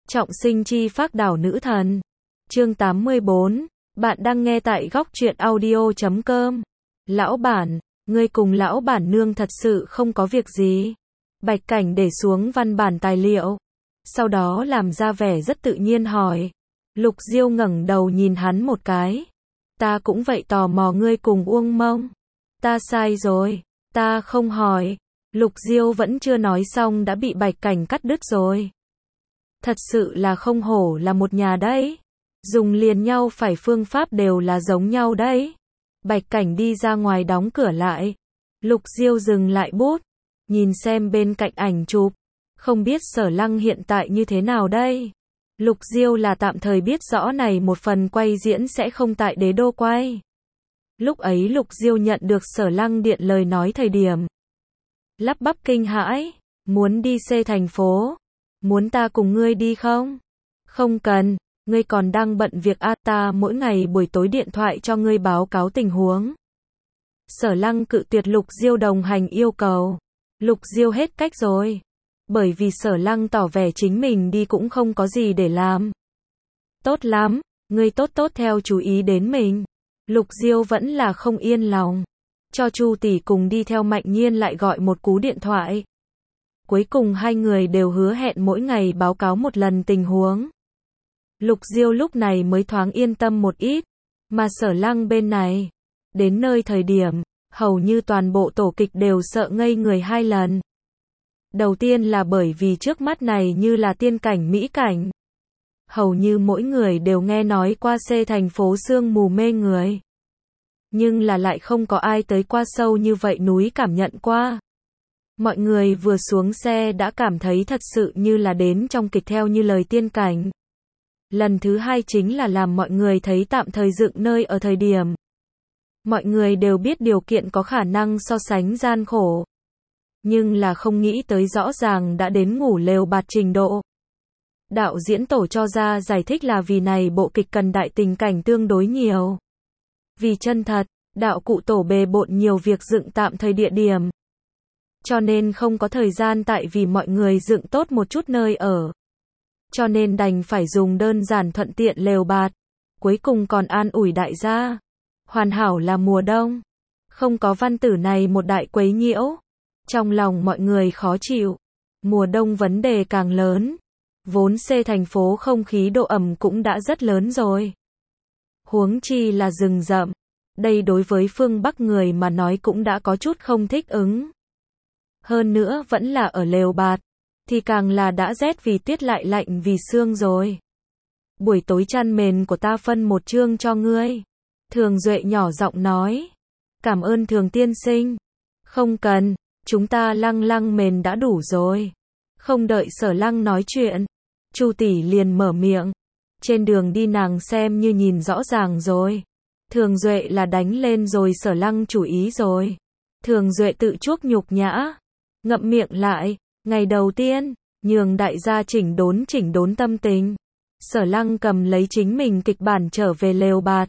Trọng sinh chi phác đảo nữ thần. Chương 84. Bạn đang nghe tại góc truyện audio.com. Lão bản, ngươi cùng lão bản nương thật sự không có việc gì. Bạch Cảnh để xuống văn bản tài liệu. Sau đó làm ra vẻ rất tự nhiên hỏi. Lục Diêu ngẩng đầu nhìn hắn một cái. Ta cũng vậy, tò mò ngươi cùng Uông Mông. Ta sai rồi, ta không hỏi. Lục Diêu vẫn chưa nói xong đã bị Bạch Cảnh cắt đứt rồi. Thật sự là không hổ là một nhà đấy. Dùng liền nhau phải phương pháp đều là giống nhau đấy. Bạch Cảnh đi ra ngoài đóng cửa lại. Lục Diêu dừng lại bút. Nhìn xem bên cạnh ảnh chụp. Không biết Sở Lăng hiện tại như thế nào đây. Lục Diêu là tạm thời biết rõ này một phần quay diễn sẽ không tại Đế Đô quay. Lúc ấy Lục Diêu nhận được Sở Lăng điện lời nói thời điểm. Lắp bắp kinh hãi. Muốn đi C thành phố. Muốn ta cùng ngươi đi không? Không cần, ngươi còn đang bận việc ta mỗi ngày buổi tối điện thoại cho ngươi báo cáo tình huống. Sở Lăng cự tuyệt Lục Diêu đồng hành yêu cầu. Lục Diêu hết cách rồi. Bởi vì Sở Lăng tỏ vẻ chính mình đi cũng không có gì để làm. Tốt lắm, ngươi tốt theo chú ý đến mình. Lục Diêu vẫn là không yên lòng. Cho Chu tỷ cùng đi theo, Mạnh Nhiên lại gọi một cú điện thoại. Cuối cùng hai người đều hứa hẹn mỗi ngày báo cáo một lần tình huống. Lục Diêu lúc này mới thoáng yên tâm một ít. Mà Sở Lăng bên này, đến nơi thời điểm, hầu như toàn bộ tổ kịch đều sợ ngây người hai lần. Đầu tiên là bởi vì trước mắt này như là tiên cảnh mỹ cảnh. Hầu như mỗi người đều nghe nói qua C thành phố sương mù mê người. Nhưng là lại không có ai tới qua sâu như vậy núi cảm nhận qua. Mọi người vừa xuống xe đã cảm thấy thật sự như là đến trong kịch theo như lời tiên cảnh. Lần thứ hai chính là làm mọi người thấy tạm thời dựng nơi ở thời điểm. Mọi người đều biết điều kiện có khả năng so sánh gian khổ. Nhưng là không nghĩ tới rõ ràng đã đến ngủ lều bạt trình độ. Đạo diễn tổ cho ra giải thích là vì này bộ kịch cần đại tình cảnh tương đối nhiều. Vì chân thật, đạo cụ tổ bề bộn nhiều việc dựng tạm thời địa điểm. Cho nên không có thời gian tại vì mọi người dựng tốt một chút nơi ở. Cho nên đành phải dùng đơn giản thuận tiện lều bạt. Cuối cùng còn an ủi đại gia. Hoàn hảo là mùa đông. Không có văn tử này một đại quấy nhiễu. Trong lòng mọi người khó chịu. Mùa đông vấn đề càng lớn. Vốn C thành phố không khí độ ẩm cũng đã rất lớn rồi. Huống chi là rừng rậm. Đây đối với phương Bắc người mà nói cũng đã có chút không thích ứng. Hơn nữa vẫn là ở lều bạt, thì càng là đã rét vì tuyết lại lạnh vì sương rồi. Buổi tối chăn mền của ta phân một chương cho ngươi. Thường Duệ nhỏ giọng nói. Cảm ơn Thường tiên sinh. Không cần, chúng ta lăng mền đã đủ rồi. Không đợi Sở Lăng nói chuyện, Chu tỷ liền mở miệng. Trên đường đi nàng xem như nhìn rõ ràng rồi. Thường Duệ là đánh lên rồi Sở Lăng chủ ý rồi. Thường Duệ tự chuốc nhục nhã. Ngậm miệng lại, ngày đầu tiên, nhường đại gia chỉnh đốn tâm tình. Sở Lăng cầm lấy chính mình kịch bản trở về lều bạt.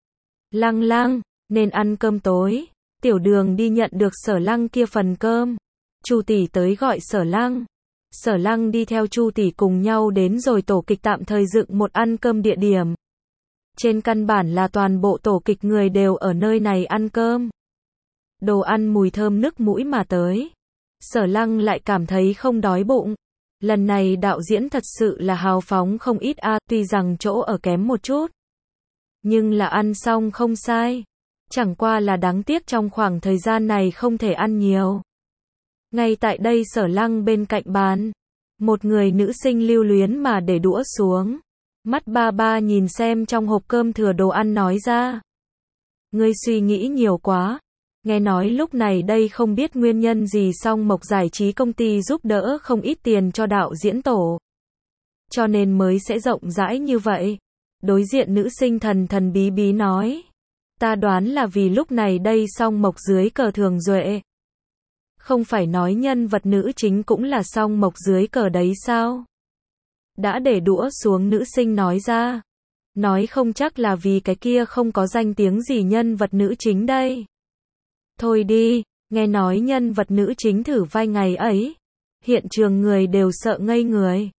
Lăng, nên ăn cơm tối. Tiểu Đường đi nhận được Sở Lăng kia phần cơm. Chu tỷ tới gọi Sở Lăng. Sở Lăng đi theo Chu tỷ cùng nhau đến rồi tổ kịch tạm thời dựng một ăn cơm địa điểm. Trên căn bản là toàn bộ tổ kịch người đều ở nơi này ăn cơm. Đồ ăn mùi thơm nức mũi mà tới. Sở Lăng lại cảm thấy không đói bụng. Lần này đạo diễn thật sự là hào phóng không ít tuy rằng chỗ ở kém một chút. Nhưng là ăn xong không sai. Chẳng qua là đáng tiếc trong khoảng thời gian này không thể ăn nhiều. Ngay tại đây Sở Lăng bên cạnh bàn. Một người nữ sinh lưu luyến mà để đũa xuống. Mắt ba nhìn xem trong hộp cơm thừa đồ ăn nói ra. Ngươi suy nghĩ nhiều quá. Nghe nói lúc này đây không biết nguyên nhân gì song Mộc Giải trí công ty giúp đỡ không ít tiền cho đạo diễn tổ. Cho nên mới sẽ rộng rãi như vậy. Đối diện nữ sinh thần bí nói. Ta đoán là vì lúc này đây song Mộc dưới cờ Thường Duệ. Không phải nói nhân vật nữ chính cũng là song Mộc dưới cờ đấy sao? Đã để đũa xuống nữ sinh nói ra. Nói không chắc là vì cái kia không có danh tiếng gì nhân vật nữ chính đây. Thôi đi, nghe nói nhân vật nữ chính thử vai ngày ấy. Hiện trường người đều sợ ngây người.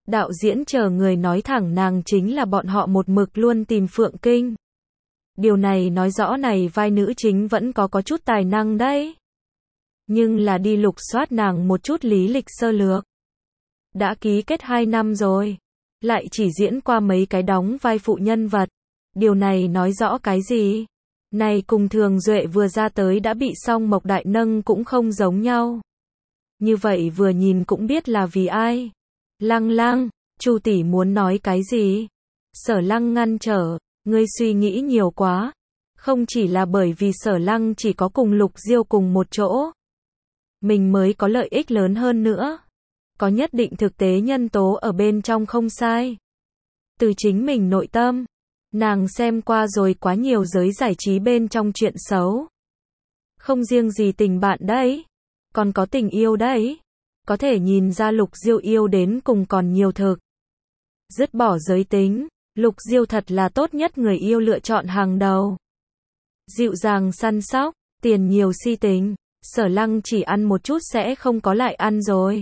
Đạo diễn chờ người nói thẳng nàng chính là bọn họ một mực luôn tìm Phượng Kinh. Điều này nói rõ này vai nữ chính vẫn có chút tài năng đấy. Nhưng là đi lục soát nàng một chút lý lịch sơ lược. Đã ký kết 2 năm rồi. Lại chỉ diễn qua mấy cái đóng vai phụ nhân vật. Điều này nói rõ cái gì? Này cùng Thường Duệ vừa ra tới đã bị Song Mộc Đại nâng cũng không giống nhau. Như vậy vừa nhìn cũng biết là vì ai. Lăng Lăng, Chu tỷ muốn nói cái gì? Sở Lăng ngăn trở, ngươi suy nghĩ nhiều quá. Không chỉ là bởi vì Sở Lăng chỉ có cùng Lục Diêu cùng một chỗ. Mình mới có lợi ích lớn hơn nữa. Có nhất định thực tế nhân tố ở bên trong không sai. Từ chính mình nội tâm, nàng xem qua rồi quá nhiều giới giải trí bên trong chuyện xấu. Không riêng gì tình bạn đấy, còn có tình yêu đấy. Có thể nhìn ra Lục Diêu yêu đến cùng còn nhiều thực. Dứt bỏ giới tính, Lục Diêu thật là tốt nhất người yêu lựa chọn hàng đầu. Dịu dàng săn sóc, tiền nhiều si tình, Sở Lăng chỉ ăn một chút sẽ không có lại ăn rồi.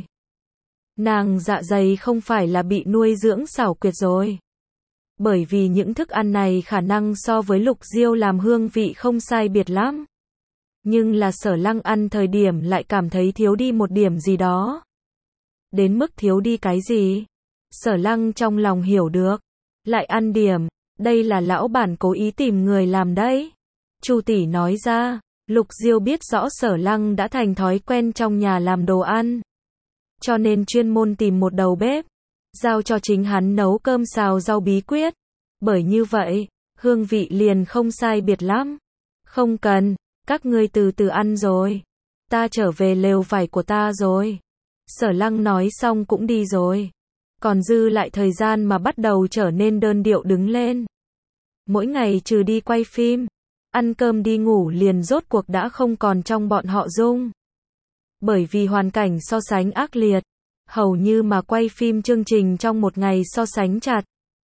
Nàng dạ dày không phải là bị nuôi dưỡng xảo quyệt rồi. Bởi vì những thức ăn này khả năng so với Lục Diêu làm hương vị không sai biệt lắm. Nhưng là Sở Lăng ăn thời điểm lại cảm thấy thiếu đi một điểm gì đó. Đến mức thiếu đi cái gì? Sở Lăng trong lòng hiểu được. Lại ăn điểm, đây là lão bản cố ý tìm người làm đấy. Chu tỷ nói ra, Lục Diêu biết rõ Sở Lăng đã thành thói quen trong nhà làm đồ ăn. Cho nên chuyên môn tìm một đầu bếp, giao cho chính hắn nấu cơm xào rau bí quyết. Bởi như vậy, hương vị liền không sai biệt lắm. Không cần, các ngươi từ từ ăn rồi. Ta trở về lều vải của ta rồi. Sở Lăng nói xong cũng đi rồi. Còn dư lại thời gian mà bắt đầu trở nên đơn điệu đứng lên. Mỗi ngày trừ đi quay phim, ăn cơm đi ngủ liền rốt cuộc đã không còn trong bọn họ Dung. Bởi vì hoàn cảnh so sánh ác liệt, hầu như mà quay phim chương trình trong một ngày so sánh chặt.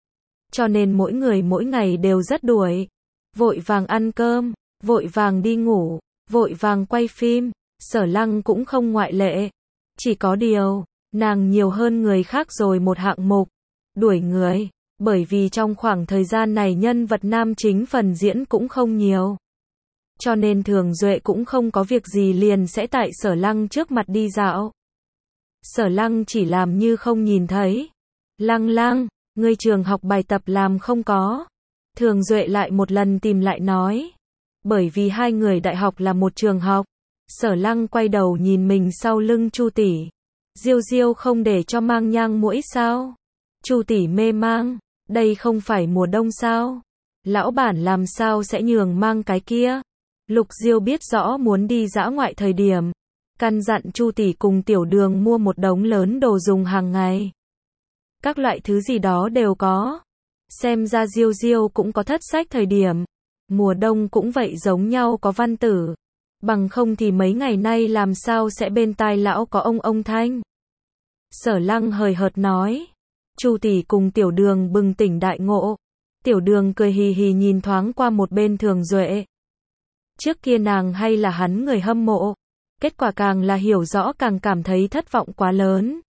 Cho nên mỗi người mỗi ngày đều rất đuổi. Vội vàng ăn cơm, vội vàng đi ngủ, vội vàng quay phim, Sở Lăng cũng không ngoại lệ. Chỉ có điều, nàng nhiều hơn người khác rồi một hạng mục, đuổi người, bởi vì trong khoảng thời gian này nhân vật nam chính phần diễn cũng không nhiều. Cho nên Thường Duệ cũng không có việc gì liền sẽ tại Sở Lăng trước mặt đi dạo. Sở Lăng chỉ làm như không nhìn thấy. Lăng Lăng, ngươi trường học bài tập làm không có? Thường Duệ lại một lần tìm lại nói. Bởi vì hai người đại học là một trường học. Sở Lăng quay đầu nhìn mình sau lưng Chu tỷ. Diêu Diêu không để cho mang nhang muỗi sao? Chu tỷ mê mang, đây không phải mùa đông sao? Lão bản làm sao sẽ nhường mang cái kia? Lục Diêu biết rõ muốn đi dã ngoại thời điểm, căn dặn Chu tỷ cùng Tiểu Đường mua một đống lớn đồ dùng hàng ngày. Các loại thứ gì đó đều có. Xem ra Diêu Diêu cũng có thất sách thời điểm. Mùa đông cũng vậy giống nhau có văn tử. Bằng không thì mấy ngày nay làm sao sẽ bên tai lão có ông thanh. Sở Lăng hời hợt nói. Chu tỷ cùng Tiểu Đường bừng tỉnh đại ngộ. Tiểu Đường cười hì hì nhìn thoáng qua một bên Thường Duệ. Trước kia nàng hay là hắn người hâm mộ. Kết quả càng là hiểu rõ càng cảm thấy thất vọng quá lớn.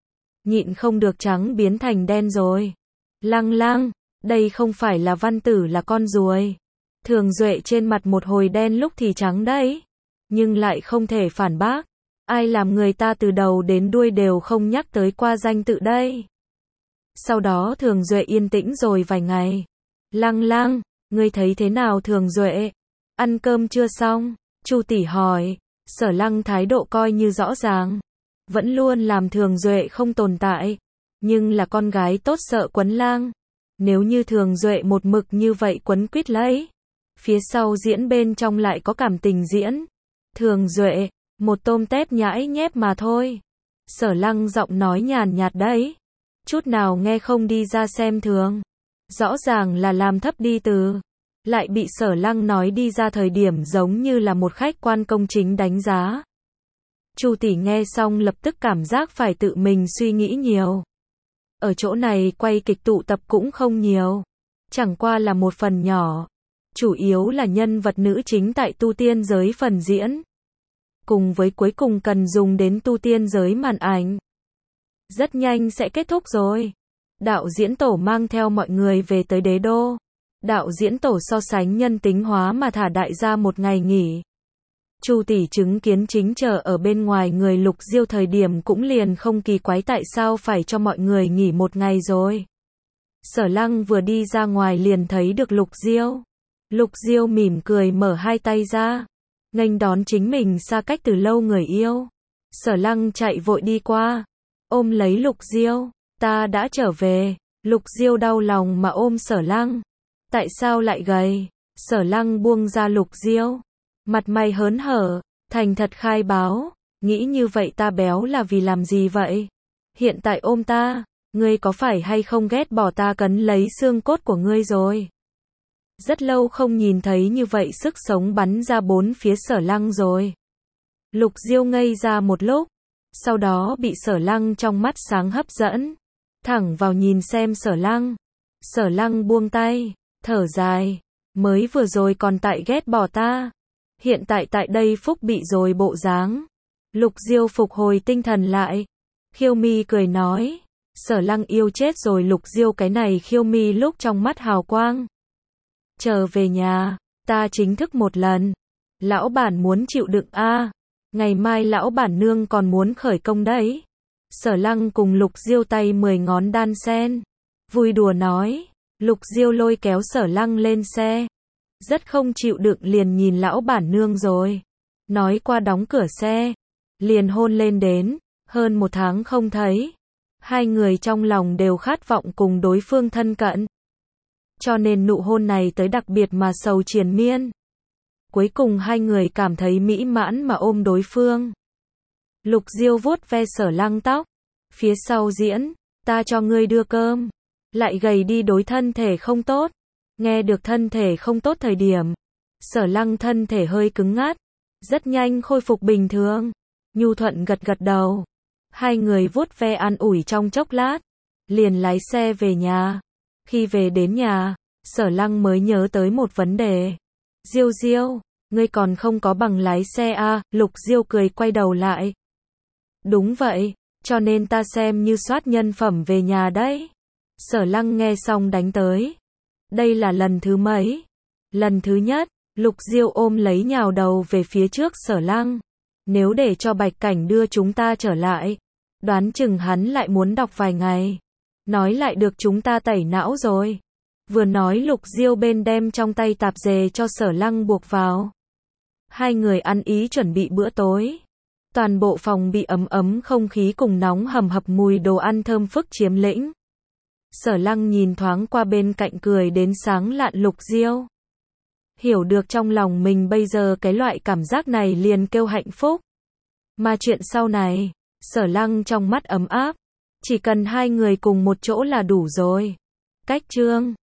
Nhịn không được trắng biến thành đen rồi. Lăng Lăng, đây không phải là văn tử là con ruồi. Thường Duệ trên mặt một hồi đen lúc thì trắng đấy. Nhưng lại không thể phản bác. Ai làm người ta từ đầu đến đuôi đều không nhắc tới qua danh tự đây. Sau đó Thường Duệ yên tĩnh rồi vài ngày. Lăng Lăng, ngươi thấy thế nào Thường Duệ? Ăn cơm chưa xong? Chu tỷ hỏi. Sở Lăng thái độ coi như rõ ràng. Vẫn luôn làm Thường Duệ không tồn tại. Nhưng là con gái tốt sợ quấn lang. Nếu như Thường Duệ một mực như vậy quấn quýt lấy. Phía sau diễn bên trong lại có cảm tình diễn. Thường Duệ, một tôm tép nhãi nhép mà thôi. Sở Lăng giọng nói nhàn nhạt đấy. Chút nào nghe không đi ra xem thường. Rõ ràng là làm thấp đi từ. Lại bị Sở Lăng nói đi ra thời điểm giống như là một khách quan công chính đánh giá. Chu tỷ nghe xong lập tức cảm giác phải tự mình suy nghĩ nhiều. Ở chỗ này quay kịch tụ tập cũng không nhiều. Chẳng qua là một phần nhỏ. Chủ yếu là nhân vật nữ chính tại tu tiên giới phần diễn. Cùng với cuối cùng cần dùng đến tu tiên giới màn ảnh. Rất nhanh sẽ kết thúc rồi. Đạo diễn tổ mang theo mọi người về tới đế đô. Đạo diễn tổ so sánh nhân tính hóa mà thả đại gia một ngày nghỉ. Chu tỷ chứng kiến chính chờ ở bên ngoài người Lục Diêu thời điểm cũng liền không kỳ quái tại sao phải cho mọi người nghỉ một ngày rồi. Sở Lăng vừa đi ra ngoài liền thấy được Lục Diêu. Lục Diêu mỉm cười mở hai tay ra, nghênh đón chính mình xa cách từ lâu người yêu. Sở Lăng chạy vội đi qua, ôm lấy Lục Diêu, ta đã trở về. Lục Diêu đau lòng mà ôm Sở Lăng. Tại sao lại gầy? Sở Lăng buông ra Lục Diêu, mặt mày hớn hở, thành thật khai báo, nghĩ như vậy ta béo là vì làm gì vậy? Hiện tại ôm ta, ngươi có phải hay không ghét bỏ ta cấn lấy xương cốt của ngươi rồi? Rất lâu không nhìn thấy như vậy sức sống bắn ra bốn phía Sở Lăng rồi. Lục Diêu ngây ra một lúc, sau đó bị Sở Lăng trong mắt sáng hấp dẫn, thẳng vào nhìn xem Sở Lăng. Sở Lăng buông tay, thở dài, mới vừa rồi còn tại ghét bỏ ta, hiện tại tại đây phúc bị rồi bộ dáng. Lục Diêu phục hồi tinh thần lại, khiêu mi cười nói, Sở Lăng yêu chết rồi. Lục Diêu cái này khiêu mi lúc trong mắt hào quang. Trở về nhà, ta chính thức một lần. Lão bản muốn chịu đựng a, ngày mai lão bản nương còn muốn khởi công đấy. Sở Lăng cùng Lục Diêu tay 10 ngón đan sen, vui đùa nói. Lục Diêu lôi kéo Sở Lăng lên xe, rất không chịu đựng liền nhìn lão bản nương rồi. Nói qua đóng cửa xe, liền hôn lên đến. Hơn 1 tháng không thấy, hai người trong lòng đều khát vọng cùng đối phương thân cận. Cho nên nụ hôn này tới đặc biệt mà sầu triền miên. Cuối cùng hai người cảm thấy mỹ mãn mà ôm đối phương. Lục Diêu vuốt ve Sở Lăng tóc, phía sau diễn, ta cho ngươi đưa cơm, lại gầy đi đối thân thể không tốt. Nghe được thân thể không tốt thời điểm, Sở Lăng thân thể hơi cứng ngắc, rất nhanh khôi phục bình thường, nhu thuận gật gật đầu. Hai người vuốt ve an ủi trong chốc lát, liền lái xe về nhà. Khi về đến nhà, Sở Lăng mới nhớ tới một vấn đề. Diêu Diêu, ngươi còn không có bằng lái xe à? Lục Diêu cười quay đầu lại. Đúng vậy, cho nên ta xem như soát nhân phẩm về nhà đấy. Sở Lăng nghe xong đánh tới. Đây là lần thứ mấy? Lần thứ nhất. Lục Diêu ôm lấy nhào đầu về phía trước Sở Lăng. Nếu để cho Bạch Cảnh đưa chúng ta trở lại, đoán chừng hắn lại muốn đọc vài ngày. Nói lại được chúng ta tẩy não rồi. Vừa nói Lục Diêu bên đem trong tay tạp dề cho Sở Lăng buộc vào. Hai người ăn ý chuẩn bị bữa tối. Toàn bộ phòng bị ấm ấm không khí cùng nóng hầm hập mùi đồ ăn thơm phức chiếm lĩnh. Sở Lăng nhìn thoáng qua bên cạnh cười đến sáng lạn Lục Diêu. Hiểu được trong lòng mình bây giờ cái loại cảm giác này liền kêu hạnh phúc. Mà chuyện sau này, Sở Lăng trong mắt ấm áp. Chỉ cần hai người cùng một chỗ là đủ rồi. Cách chương